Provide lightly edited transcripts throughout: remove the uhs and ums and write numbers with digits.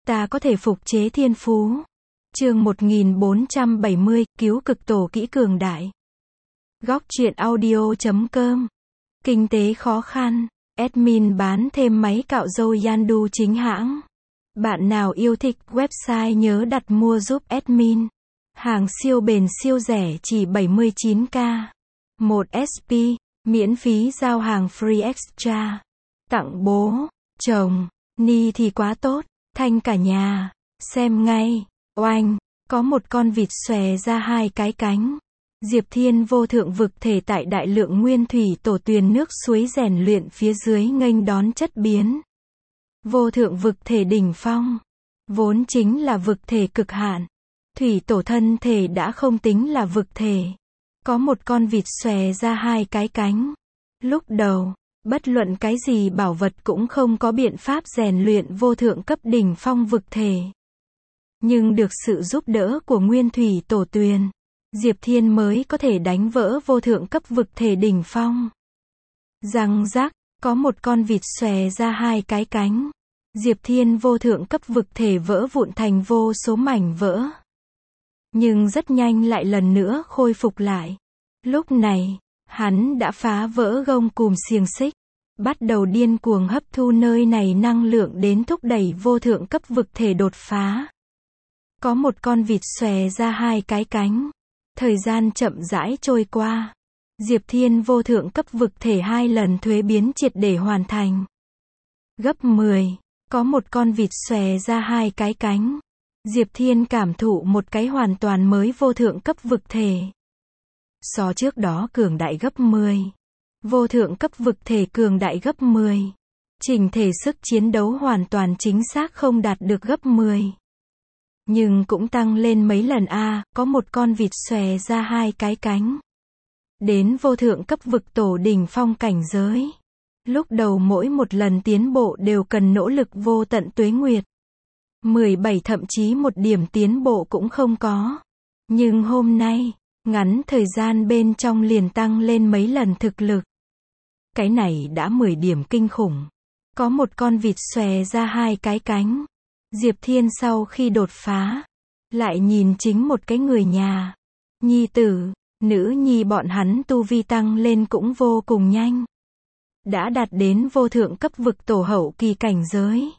ta có thể phục chế thiên phú. Chương 1470, cứu cực tổ kỹ cường đại. Góc truyện audio.com. Kinh tế khó khăn. Admin bán thêm máy cạo râu Yandu chính hãng. Bạn nào yêu thích website nhớ đặt mua giúp admin. Hàng siêu bền siêu rẻ chỉ 79k. 1 SP, miễn phí giao hàng free extra. Tặng bố, chồng, ni thì quá tốt, thanh cả nhà. Xem ngay, oanh, có một con vịt xòe ra hai cái cánh. Diệp Thiên vô thượng vực thể tại đại lượng nguyên thủy tổ tuyền nước suối rèn luyện phía dưới nghênh đón chất biến. Vô thượng vực thể đỉnh phong, vốn chính là vực thể cực hạn. Thủy tổ thân thể đã không tính là vực thể. Có một con vịt xòe ra hai cái cánh. Lúc đầu, bất luận cái gì bảo vật cũng không có biện pháp rèn luyện vô thượng cấp đỉnh phong vực thể. Nhưng được sự giúp đỡ của nguyên thủy tổ tuyền, Diệp Thiên mới có thể đánh vỡ vô thượng cấp vực thể đỉnh phong. Răng rắc, có một con vịt xòe ra hai cái cánh. Diệp Thiên vô thượng cấp vực thể vỡ vụn thành vô số mảnh vỡ. Nhưng rất nhanh lại lần nữa khôi phục lại. Lúc này, hắn đã phá vỡ gông cùm xiềng xích, bắt đầu điên cuồng hấp thu nơi này năng lượng đến thúc đẩy vô thượng cấp vực thể đột phá. Có một con vịt xòe ra hai cái cánh. Thời gian chậm rãi trôi qua. Diệp Thiên vô thượng cấp vực thể 2 lần thuế biến triệt để hoàn thành. Gấp 10, có một con vịt xòe ra hai cái cánh. Diệp Thiên cảm thụ một cái hoàn toàn mới vô thượng cấp vực thể. So trước đó cường đại gấp 10. Vô thượng cấp vực thể cường đại gấp 10. Chỉnh thể sức chiến đấu hoàn toàn chính xác không đạt được gấp 10. Nhưng cũng tăng lên mấy lần a, có một con vịt xòe ra hai cái cánh. Đến vô thượng cấp vực tổ đỉnh phong cảnh giới. Lúc đầu mỗi một lần tiến bộ đều cần nỗ lực vô tận tuế nguyệt. 17 thậm chí một điểm tiến bộ cũng không có. Nhưng hôm nay, ngắn thời gian bên trong liền tăng lên mấy lần thực lực. Cái này đã 10 điểm kinh khủng. Có một con vịt xòe ra hai cái cánh. Diệp Thiên sau khi đột phá, lại nhìn chính một cái người nhà. Nhi tử, nữ nhi bọn hắn tu vi tăng lên cũng vô cùng nhanh. Đã đạt đến vô thượng cấp vực tổ hậu kỳ cảnh giới.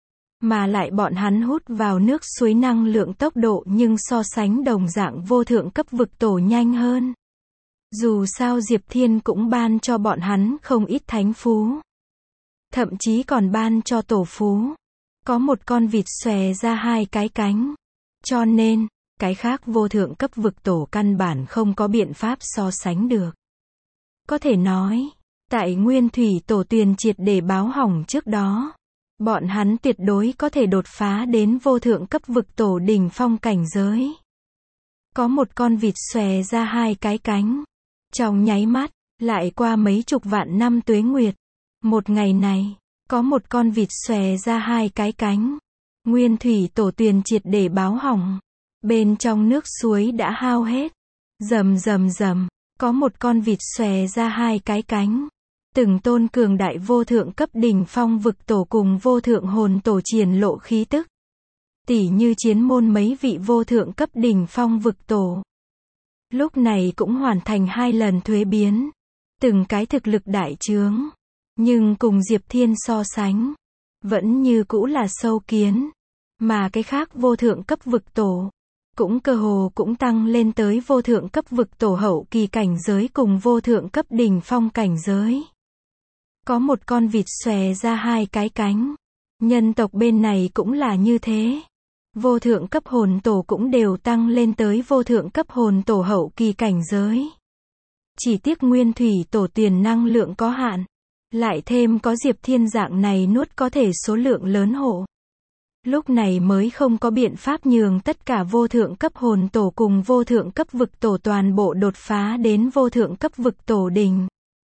Mà lại bọn hắn hút vào nước suối năng lượng tốc độ nhưng so sánh đồng dạng vô thượng cấp vực tổ nhanh hơn. Dù sao Diệp Thiên cũng ban cho bọn hắn không ít thánh phú. Thậm chí còn ban cho tổ phú. Có một con vịt xòe ra hai cái cánh. Cho nên, cái khác vô thượng cấp vực tổ căn bản không có biện pháp so sánh được. Có thể nói, tại nguyên thủy tổ tuyền triệt để báo hỏng trước đó, bọn hắn tuyệt đối có thể đột phá đến vô thượng cấp vực tổ đỉnh phong cảnh giới. Có một con vịt xòe ra hai cái cánh. Trong nháy mắt, lại qua mấy chục vạn năm tuế nguyệt. Một ngày này, có một con vịt xòe ra hai cái cánh. Nguyên thủy tổ tuyền triệt để báo hỏng. Bên trong nước suối đã hao hết. Rầm rầm rầm, có một con vịt xòe ra hai cái cánh. Từng tôn cường đại vô thượng cấp đỉnh phong vực tổ cùng vô thượng hồn tổ triển lộ khí tức. Tỉ như chiến môn mấy vị vô thượng cấp đỉnh phong vực tổ. Lúc này cũng hoàn thành 2 lần thuế biến. Từng cái thực lực đại trướng. Nhưng cùng Diệp Thiên so sánh, vẫn như cũ là sâu kiến. Mà cái khác vô thượng cấp vực tổ, cũng cơ hồ cũng tăng lên tới vô thượng cấp vực tổ hậu kỳ cảnh giới cùng vô thượng cấp đỉnh phong cảnh giới. Có một con vịt xòe ra hai cái cánh. Nhân tộc bên này cũng là như thế. Vô thượng cấp hồn tổ cũng đều tăng lên tới vô thượng cấp hồn tổ hậu kỳ cảnh giới. Chỉ tiếc nguyên thủy tổ tiền năng lượng có hạn. Lại thêm có Diệp Thiên dạng này nuốt có thể số lượng lớn hộ. Lúc này mới không có biện pháp nhường tất cả vô thượng cấp hồn tổ cùng vô thượng cấp vực tổ toàn bộ đột phá đến vô thượng cấp vực tổ đỉnh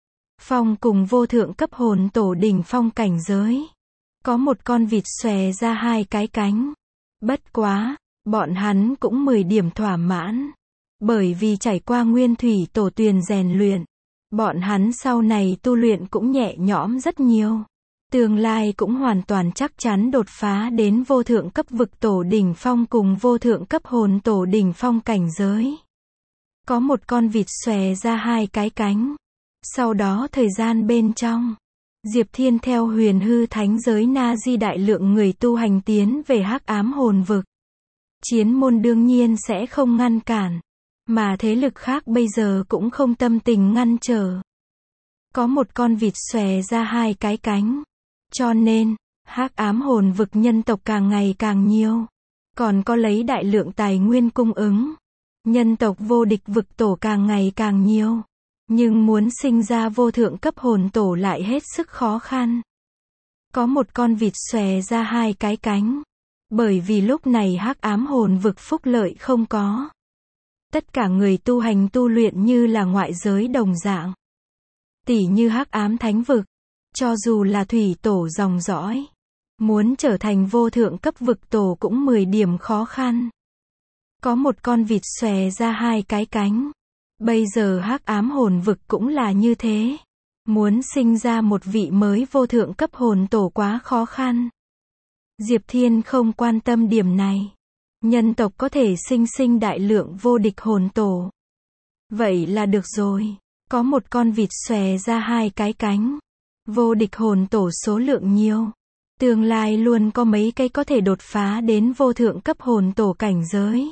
phong cùng vô thượng cấp hồn tổ đỉnh phong cảnh giới. Có một con vịt xòe ra hai cái cánh. Bất quá, bọn hắn cũng 10 điểm thỏa mãn. Bởi vì trải qua nguyên thủy tổ tuyền rèn luyện, bọn hắn sau này tu luyện cũng nhẹ nhõm rất nhiều. Tương lai cũng hoàn toàn chắc chắn đột phá đến vô thượng cấp vực tổ đỉnh phong cùng vô thượng cấp hồn tổ đỉnh phong cảnh giới. Có một con vịt xòe ra hai cái cánh. Sau đó thời gian bên trong, Diệp Thiên theo huyền hư thánh giới Na Di đại lượng người tu hành tiến về hắc ám hồn vực. Chiến môn đương nhiên sẽ không ngăn cản, mà thế lực khác bây giờ cũng không tâm tình ngăn trở. Có một con vịt xòe ra hai cái cánh. Cho nên, hắc ám hồn vực nhân tộc càng ngày càng nhiều. Còn có lấy đại lượng tài nguyên cung ứng. Nhân tộc vô địch vực tổ càng ngày càng nhiều. Nhưng muốn sinh ra vô thượng cấp hồn tổ lại hết sức khó khăn. Có một con vịt xòe ra hai cái cánh. Bởi vì lúc này hắc ám hồn vực phúc lợi không có. Tất cả người tu hành tu luyện như là ngoại giới đồng dạng. Tỉ như hắc ám thánh vực. Cho dù là thủy tổ dòng dõi. Muốn trở thành vô thượng cấp vực tổ cũng 10 điểm khó khăn. Có một con vịt xòe ra hai cái cánh. Bây giờ hắc ám hồn vực cũng là như thế. Muốn sinh ra một vị mới vô thượng cấp hồn tổ quá khó khăn. Diệp Thiên không quan tâm điểm này. Nhân tộc có thể sinh đại lượng vô địch hồn tổ. Vậy là được rồi. Có một con vịt xòe ra hai cái cánh. Vô địch hồn tổ số lượng nhiều. Tương lai luôn có mấy cái có thể đột phá đến vô thượng cấp hồn tổ cảnh giới.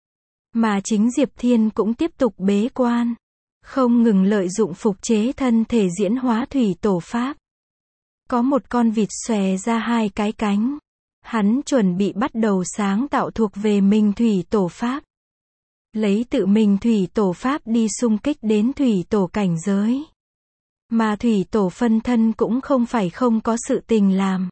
Mà chính Diệp Thiên cũng tiếp tục bế quan. Không ngừng lợi dụng phục chế thân thể diễn hóa thủy tổ pháp. Có một con vịt xòe ra hai cái cánh. Hắn chuẩn bị bắt đầu sáng tạo thuộc về mình thủy tổ pháp. Lấy tự mình thủy tổ pháp đi xung kích đến thủy tổ cảnh giới. Mà thủy tổ phân thân cũng không phải không có sự tình làm.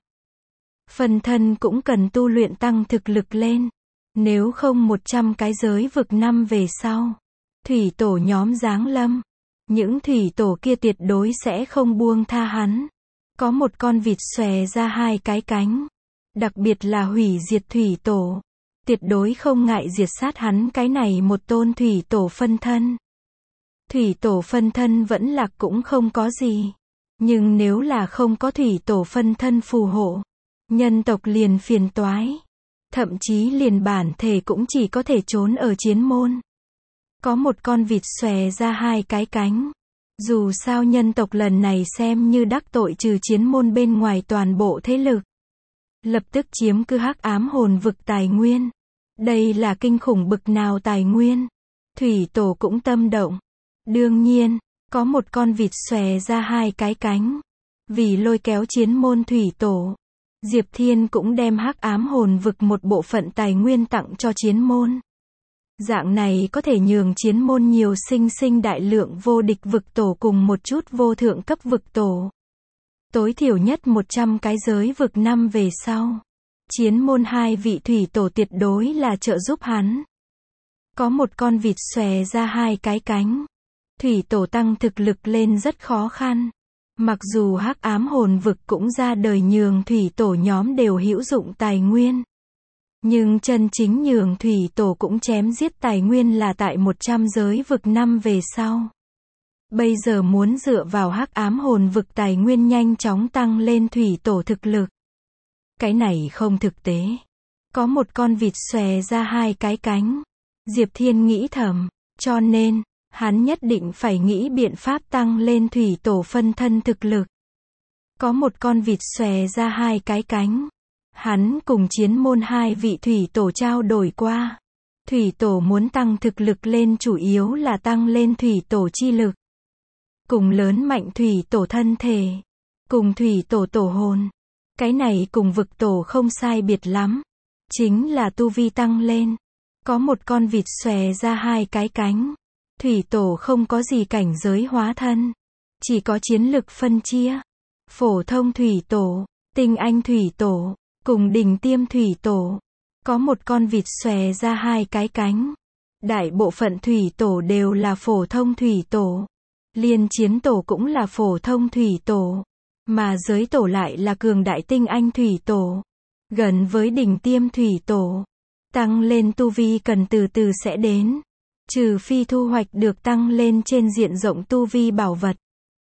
Phân thân cũng cần tu luyện tăng thực lực lên. Nếu không 100 cái giới vực năm về sau. Thủy tổ nhóm giáng lâm. Những thủy tổ kia tuyệt đối sẽ không buông tha hắn. Có một con vịt xòe ra hai cái cánh. Đặc biệt là hủy diệt thủy tổ. Tuyệt đối không ngại diệt sát hắn cái này một tôn thủy tổ phân thân. Thủy tổ phân thân vẫn lạc cũng không có gì. Nhưng nếu là không có thủy tổ phân thân phù hộ, nhân tộc liền phiền toái. Thậm chí liền bản thể cũng chỉ có thể trốn ở chiến môn. Có một con vịt xòe ra hai cái cánh. Dù sao nhân tộc lần này xem như đắc tội trừ chiến môn bên ngoài toàn bộ thế lực. Lập tức chiếm cứ hắc ám hồn vực tài nguyên. Đây là kinh khủng bực nào tài nguyên. Thủy tổ cũng tâm động. Đương nhiên, có một con vịt xòe ra hai cái cánh. Vì lôi kéo chiến môn thủy tổ, Diệp Thiên cũng đem hắc ám hồn vực một bộ phận tài nguyên tặng cho chiến môn. Dạng này có thể nhường chiến môn nhiều sinh đại lượng vô địch vực tổ cùng một chút vô thượng cấp vực tổ. Tối thiểu nhất 100 cái giới vực năm về sau. Chiến môn hai vị thủy tổ tuyệt đối là trợ giúp hắn. Có một con vịt xòe ra hai cái cánh. Thủy tổ tăng thực lực lên rất khó khăn. Mặc dù hắc ám hồn vực cũng ra đời nhường thủy tổ nhóm đều hữu dụng tài nguyên. Nhưng chân chính nhường thủy tổ cũng chém giết tài nguyên là tại 100 giới vực năm về sau. Bây giờ muốn dựa vào hắc ám hồn vực tài nguyên nhanh chóng tăng lên thủy tổ thực lực. Cái này không thực tế. Có một con vịt xòe ra hai cái cánh. Diệp Thiên nghĩ thầm, cho nên, hắn nhất định phải nghĩ biện pháp tăng lên thủy tổ phân thân thực lực. Có một con vịt xòe ra hai cái cánh. Hắn cùng chiến môn hai vị thủy tổ trao đổi qua. Thủy tổ muốn tăng thực lực lên chủ yếu là tăng lên thủy tổ chi lực. Cùng lớn mạnh thủy tổ thân thể. Cùng thủy tổ tổ hồn. Cái này cùng vực tổ không sai biệt lắm. Chính là tu vi tăng lên. Có một con vịt xòe ra hai cái cánh. Thủy tổ không có gì cảnh giới hóa thân. Chỉ có chiến lực phân chia. Phổ thông thủy tổ, tinh anh thủy tổ, cùng đỉnh tiêm thủy tổ. Có một con vịt xòe ra hai cái cánh. Đại bộ phận thủy tổ đều là phổ thông thủy tổ. Liên chiến tổ cũng là phổ thông thủy tổ. Mà giới tổ lại là cường đại tinh anh thủy tổ. Gần với đỉnh tiêm thủy tổ. Tăng lên tu vi cần từ từ sẽ đến. Trừ phi thu hoạch được tăng lên trên diện rộng tu vi bảo vật.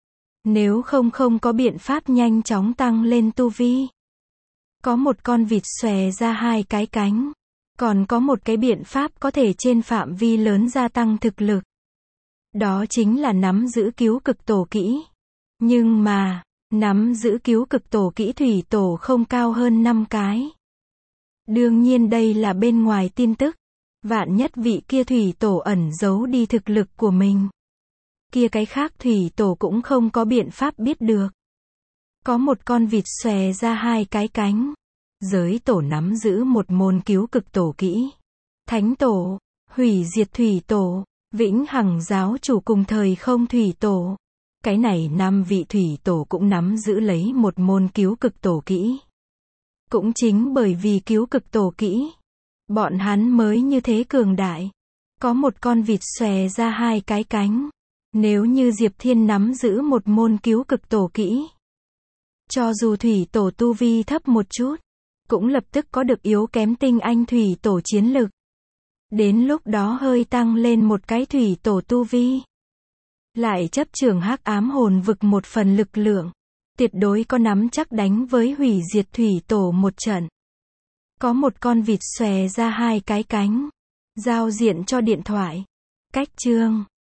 Nếu không có biện pháp nhanh chóng tăng lên tu vi. Có một con vịt xòe ra hai cái cánh. Còn có một cái biện pháp có thể trên phạm vi lớn gia tăng thực lực. Đó chính là nắm giữ cứu cực tổ kỹ. Nhưng mà, nắm giữ cứu cực tổ kỹ thủy tổ không cao hơn 5 cái. Đương nhiên đây là bên ngoài tin tức. Vạn nhất vị kia thủy tổ ẩn giấu đi thực lực của mình. Kia cái khác thủy tổ cũng không có biện pháp biết được. Có một con vịt xòe ra hai cái cánh. Giới tổ nắm giữ một môn cứu cực tổ kỹ. Thánh tổ, hủy diệt thủy tổ, vĩnh hằng giáo chủ cùng thời không thủy tổ. Cái này 5 vị thủy tổ cũng nắm giữ lấy một môn cứu cực tổ kỹ. Cũng chính bởi vì cứu cực tổ kỹ, bọn hắn mới như thế cường đại. Có một con vịt xòe ra hai cái cánh. Nếu như Diệp Thiên nắm giữ một môn cứu cực tổ kỹ, cho dù thủy tổ tu vi thấp một chút, cũng lập tức có được yếu kém tinh anh thủy tổ chiến lực. Đến lúc đó hơi tăng lên một cái thủy tổ tu vi. Lại chấp trưởng hắc ám hồn vực một phần lực lượng. Tuyệt đối có nắm chắc đánh với hủy diệt thủy tổ một trận. Có một con vịt xòe ra hai cái cánh. Giao diện cho điện thoại. Cách chương